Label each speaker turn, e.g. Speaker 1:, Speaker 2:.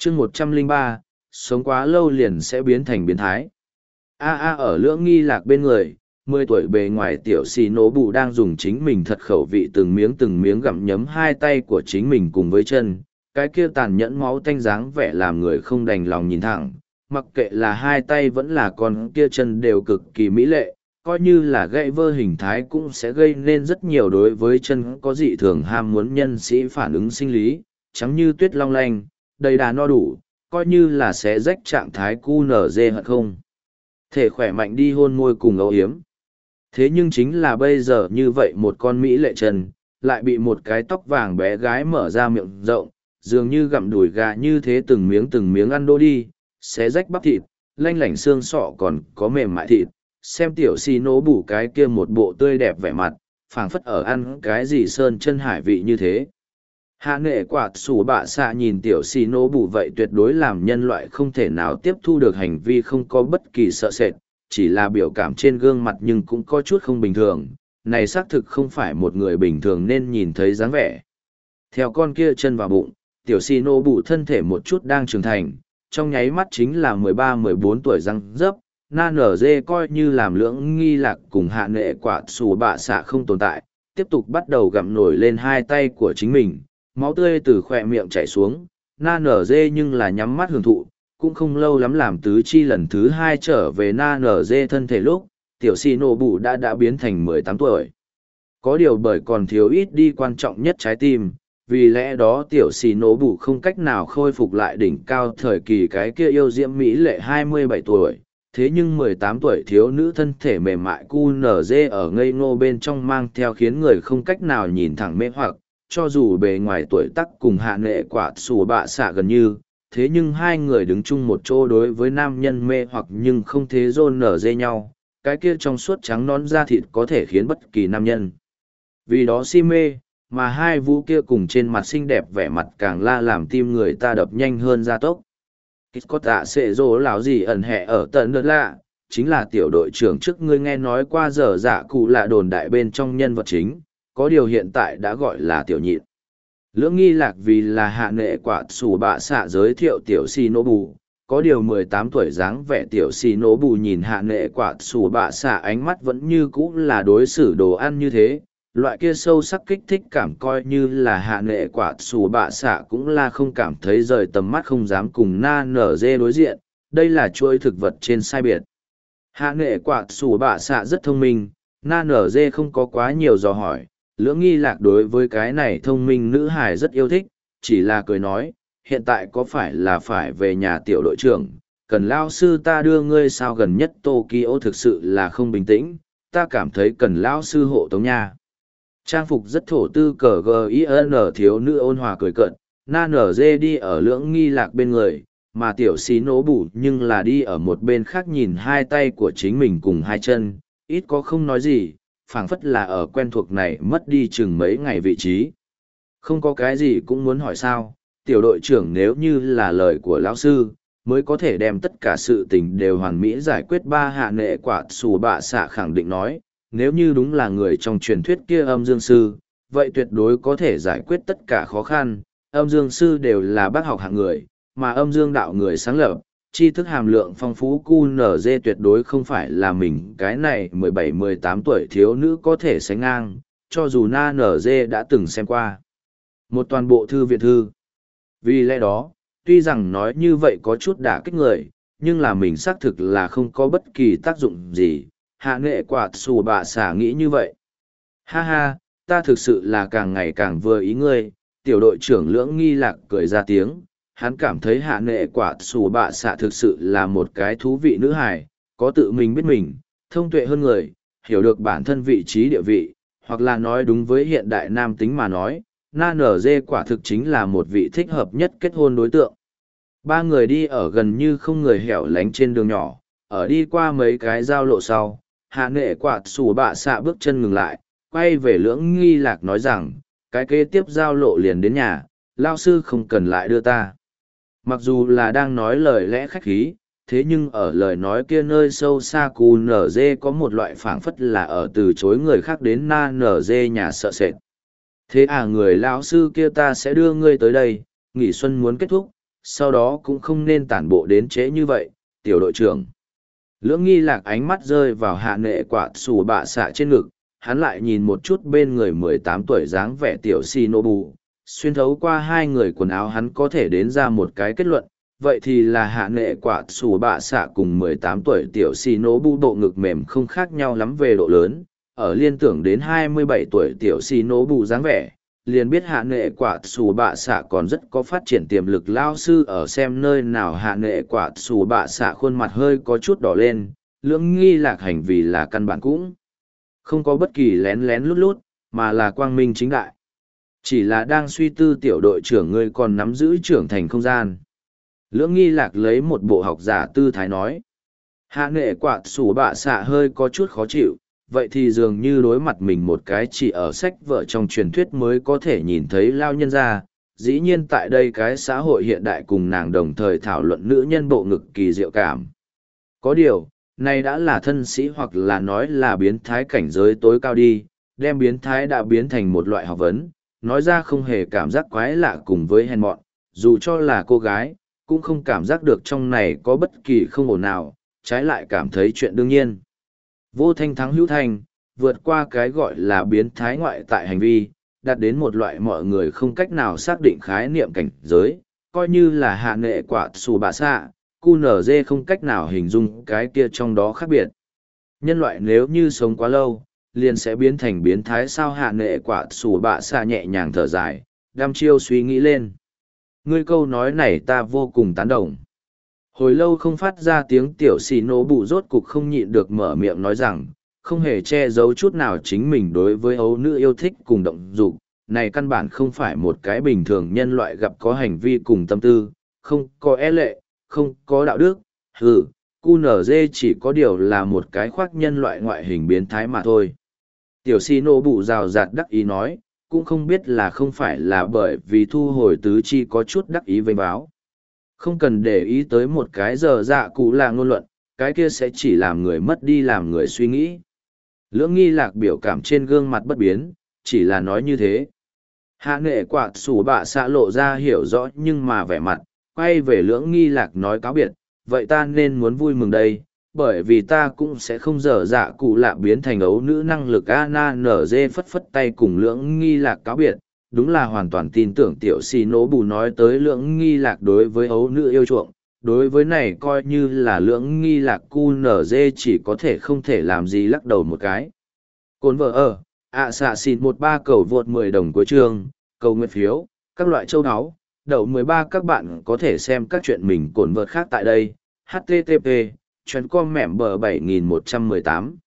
Speaker 1: chương 103, sống quá lâu liền sẽ biến thành biến thái. Ở Lưỡng Nghi Lạc bên người, 10 tuổi bề ngoài tiểu xì nổ bù đang dùng chính mình thật khẩu vị từng miếng gặm nhấm hai tay của chính mình cùng với chân, cái kia tàn nhẫn máu tanh dáng vẻ làm người không đành lòng nhìn thẳng, mặc kệ là hai tay vẫn là con kia chân đều cực kỳ mỹ lệ, coi như là gãy vơ hình thái cũng sẽ gây nên rất nhiều đối với chân có dị thường ham muốn nhân sĩ phản ứng sinh lý, trắng như tuyết long lanh, đầy đà no đủ, coi như là sẽ rách trạng thái cu nở dê hận không. Thể khỏe mạnh đi hôn môi cùng âu yếm. Thế nhưng chính là bây giờ như vậy một con mỹ lệ chân, lại bị một cái tóc vàng bé gái mở ra miệng rộng, dường như gặm đùi gà như thế từng miếng ăn đô đi, xé rách bắp thịt, lanh lảnh xương sọ còn có mềm mại thịt, xem tiểu xì nổ bù cái kia một bộ tươi đẹp vẻ mặt, phảng phất ở ăn cái gì sơn chân hải vị như thế. Hạ nghệ quạt sủ bạ xạ nhìn tiểu xì nổ bù vậy tuyệt đối làm nhân loại không thể nào tiếp thu được hành vi không có bất kỳ sợ sệt, chỉ là biểu cảm trên gương mặt nhưng cũng có chút không bình thường, này xác thực không phải một người bình thường nên nhìn thấy dáng vẻ. Theo con kia chân vào bụng, tiểu xì nổ bù thân thể một chút đang trưởng thành, trong nháy mắt chính là 13-14 tuổi răng rớp, na nở dê coi như làm Lưỡng Nghi Lạc cùng hạ nghệ quả xù bạ xạ không tồn tại, tiếp tục bắt đầu gặm nổi lên hai tay của chính mình, máu tươi từ khỏe miệng chảy xuống, na nở dê nhưng là nhắm mắt hưởng thụ, cũng không lâu lắm làm tứ chi lần thứ hai trở về na nở dê thân thể lúc, tiểu xì nổ bù đã biến thành 18 tuổi. Có điều bởi còn thiếu ít đi quan trọng nhất trái tim, vì lẽ đó tiểu xì nổ bù không cách nào khôi phục lại đỉnh cao thời kỳ cái kia yêu diễm mỹ lệ 27 tuổi. Thế nhưng 18 tuổi thiếu nữ thân thể mềm mại cu nở dê ở ngây ngô bên trong mang theo khiến người không cách nào nhìn thẳng mê hoặc, cho dù bề ngoài tuổi tác cùng hạ nghệ quả xù bạ xạ gần như, thế nhưng hai người đứng chung một chỗ đối với nam nhân mê hoặc nhưng không thế rôn nở dê nhau, cái kia trong suốt trắng nón da thịt có thể khiến bất kỳ nam nhân vì đó si mê, mà hai vũ kia cùng trên mặt xinh đẹp vẻ mặt càng la làm tim người ta đập nhanh hơn gia tốc. Có tạ sẽ rồ lão gì ẩn hẹ ở tận đất lạ, chính là tiểu đội trưởng trước ngươi nghe nói qua giờ dạ cụ là đồn đại bên trong nhân vật chính, có điều hiện tại đã gọi là tiểu nhịn. Lưỡng Nghi Lạc vì là hạ nghệ quả xù bạ xạ giới thiệu tiểu xì nổ bù, có điều 18 tuổi dáng vẻ tiểu xì nổ bù nhìn hạ nghệ quả xù bạ xạ ánh mắt vẫn như cũ là đối xử đồ ăn như thế, loại kia sâu sắc kích thích cảm coi như là hạ nghệ quả xù bạ xạ cũng là không cảm thấy rời tầm mắt không dám cùng na nở dê đối diện, đây là chuỗi thực vật trên sai biệt. Hạ nghệ quả xù bạ xạ rất thông minh, na nở dê không có quá nhiều dò hỏi. Lưỡng Nghi Lạc đối với cái này thông minh nữ hài rất yêu thích, chỉ là cười nói, hiện tại có phải là phải về nhà tiểu đội trưởng, cần lao sư ta đưa ngươi sao gần nhất Tokyo thực sự là không bình tĩnh, ta cảm thấy cần lao sư hộ tống nha. Trang phục rất thổ tư cờ GIN thiếu nữ ôn hòa cười cợt, na nở dê đi ở Lưỡng Nghi Lạc bên người, mà tiểu xí nổ bù nhưng là đi ở một bên khác nhìn hai tay của chính mình cùng hai chân, ít có không nói gì. Phảng phất là ở quen thuộc này mất đi chừng mấy ngày vị trí. Không có cái gì cũng muốn hỏi sao, tiểu đội trưởng nếu như là lời của lão sư, mới có thể đem tất cả sự tình đều hoàn mỹ giải quyết. Ba hạ nghệ quả xù bạ xạ khẳng định nói, nếu như đúng là người trong truyền thuyết kia âm dương sư, vậy tuyệt đối có thể giải quyết tất cả khó khăn. Âm dương sư đều là bác học hạng người, mà âm dương đạo người sáng lập, tri thức hàm lượng phong phú QNZ tuyệt đối không phải là mình cái này 17-18 tuổi thiếu nữ có thể sánh ngang, cho dù na NG đã từng xem qua một toàn bộ thư viện thư. Vì lẽ đó, tuy rằng nói như vậy có chút đả kích người, nhưng là mình xác thực là không có bất kỳ tác dụng gì. Hạ nghệ quả xù bạ xả nghĩ như vậy. Ha ha, ta thực sự là càng ngày càng vừa ý ngươi, tiểu đội trưởng Lưỡng Nghi Lạc cười ra tiếng. Hắn cảm thấy hạ nghệ quả xù bạ xạ thực sự là một cái thú vị nữ hài, có tự mình biết mình, thông tuệ hơn người, hiểu được bản thân vị trí địa vị, hoặc là nói đúng với hiện đại nam tính mà nói, na nở dê quả thực chính là một vị thích hợp nhất kết hôn đối tượng. Ba người đi ở gần như không người hẻo lánh trên đường nhỏ, ở đi qua mấy cái giao lộ sau, hạ nghệ quả xù bạ xạ bước chân ngừng lại, quay về Lưỡng Nghi Lạc nói rằng, cái kế tiếp giao lộ liền đến nhà, lao sư không cần lại đưa ta. Mặc dù là đang nói lời lẽ khách khí, thế nhưng ở lời nói kia nơi sâu xa cù nở dê có một loại phảng phất là ở từ chối người khác đến na nở dê nhà sợ sệt. Thế à, người lão sư kia ta sẽ đưa ngươi tới đây, nghỉ xuân muốn kết thúc, sau đó cũng không nên tản bộ đến trễ như vậy, tiểu đội trưởng. Lưỡng nghi lạc ánh mắt rơi vào hạ nệ quả xù bạ xạ trên ngực, hắn lại nhìn một chút bên người 18 tuổi dáng vẻ tiểu Shinobu. Xuyên thấu qua hai người quần áo hắn có thể đến ra một cái kết luận, vậy thì là hạ nệ quả xù bạ xạ cùng 18 tuổi tiểu Shinobu bộ ngực mềm không khác nhau lắm về độ lớn, ở liên tưởng đến 27 tuổi tiểu Shinobu dáng vẻ, liền biết hạ nệ quả xù bạ xạ còn rất có phát triển tiềm lực. Lao sư ở xem nơi nào hạ nệ quả xù bạ xạ khuôn mặt hơi có chút đỏ lên, lưỡng nghi lạc hành vì là căn bản cũng không có bất kỳ lén lén lút lút, mà là quang minh chính đại. Chỉ là đang suy tư tiểu đội trưởng ngươi còn nắm giữ trưởng thành không gian. Lưỡng nghi lạc lấy một bộ học giả tư thái nói. Hạ nệ quả xù bạ xạ hơi có chút khó chịu, vậy thì dường như đối mặt mình một cái chỉ ở sách vở trong truyền thuyết mới có thể nhìn thấy lao nhân ra. Dĩ nhiên tại đây cái xã hội hiện đại cùng nàng đồng thời thảo luận nữ nhân bộ ngực kỳ diệu cảm. Có điều, này đã là thân sĩ hoặc là nói là biến thái cảnh giới tối cao đi, đem biến thái đã biến thành một loại học vấn, nói ra không hề cảm giác quái lạ cùng với hèn mọn, dù cho là cô gái, cũng không cảm giác được trong này có bất kỳ không ổn nào, trái lại cảm thấy chuyện đương nhiên. Vô thanh thắng hữu thanh, vượt qua cái gọi là biến thái ngoại tại hành vi, đạt đến một loại mọi người không cách nào xác định khái niệm cảnh giới, coi như là hạ nệ quả xù bạ xạ, QNZ không cách nào hình dung cái kia trong đó khác biệt. Nhân loại nếu như sống quá lâu, liền sẽ biến thành biến thái. Sao hạ nệ quả xù bạ xạ nhẹ nhàng thở dài, đăm chiêu suy nghĩ lên. Ngươi câu nói này ta vô cùng tán đồng. Hồi lâu không phát ra tiếng tiểu xì nổ bụ rốt cục không nhịn được mở miệng nói rằng, không hề che giấu chút nào chính mình đối với ấu nữ yêu thích cùng động dục, này căn bản không phải một cái bình thường nhân loại gặp có hành vi cùng tâm tư, không có e lệ, không có đạo đức, QNZ chỉ có điều là một cái khoác nhân loại ngoại hình biến thái mà thôi. Tiểu xì nổ bụ rào rạt đắc ý nói, cũng không biết là không phải là bởi vì thu hồi tứ chi có chút đắc ý vênh báo. Không cần để ý tới một cái giờ dạ cụ là ngôn luận, cái kia sẽ chỉ làm người mất đi làm người suy nghĩ. Lưỡng nghi lạc biểu cảm trên gương mặt bất biến, chỉ là nói như thế. Hạ nghệ quả sủ bạ xạ lộ ra hiểu rõ nhưng mà vẻ mặt, quay về lưỡng nghi lạc nói cáo biệt, vậy ta nên muốn vui mừng đây, bởi vì ta cũng sẽ không dở dạ cụ lạ biến thành ấu nữ năng lực ANZ phất phất tay cùng lưỡng nghi lạc cáo biệt. Đúng là hoàn toàn tin tưởng tiểu xì nổ bù nói tới lưỡng nghi lạc đối với ấu nữ yêu chuộng, đối với này coi như là lưỡng nghi lạc QNZ chỉ có thể không thể làm gì lắc đầu một cái. Cồn vợ ở, xạ xịt 13 cầu vượt 10 đồng cuối chương, cầu nguyện phiếu, các loại châu áo, đậu 13 các bạn có thể xem các chuyện mình cồn vợt khác tại đây, http, chuyến com mẻm bờ 7118.